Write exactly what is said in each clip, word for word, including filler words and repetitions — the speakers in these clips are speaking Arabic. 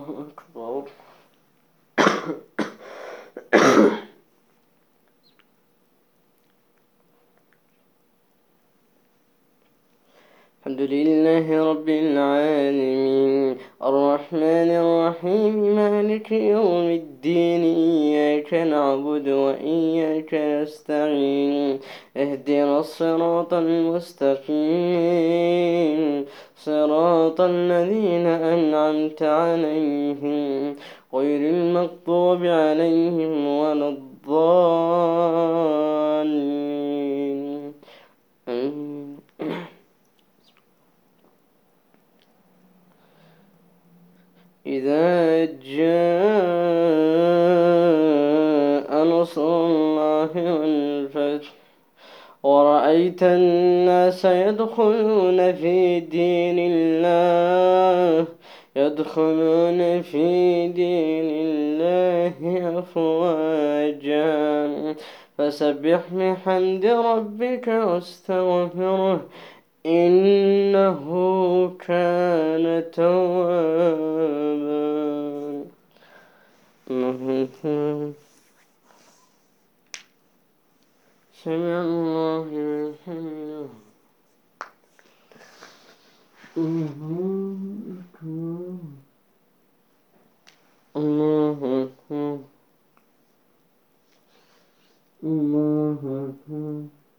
أكبر. الحمد لله رب العالمين الرحمن الرحيم مالك يوم الدين إياك نعبد وإياك نستعين اهدنا الصراط المستقيم صراط الذين أنعمت عليهم غير المغضوب عليهم ولا الضالين. إذا جاء نصر الله والفتح ورأيت الناس يدخلون في دين الله يدخلون في دين الله أفواجا فسبح بحمد ربك واستغفره إنه كان توابا. سمع الله لمن حمده. الله أكبر الله أكبر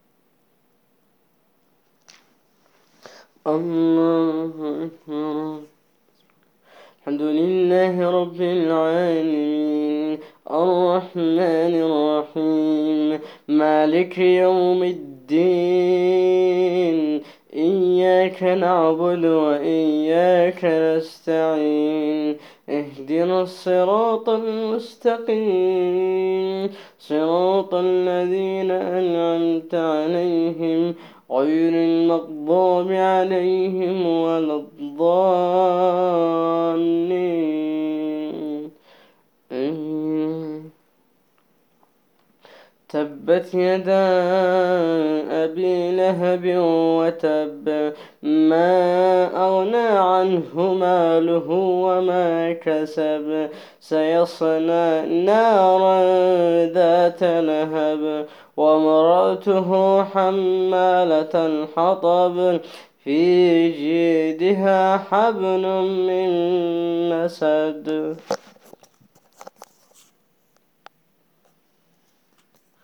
الله أكبر. الحمد لله رب العالمين الرحمن الرحيم مالك يوم الدين إياك نعبد وإياك نستعين اهدنا الصراط المستقيم صراط الذين أنعمت عليهم غير المغضوب عليهم ولا الضالين. تبت يدا أبي لهب وتب ما أغنى عنه ماله وما كسب سيصلى نارا ذات لهب وامرأته حمالة الحطب في جيدها حبل من مسد.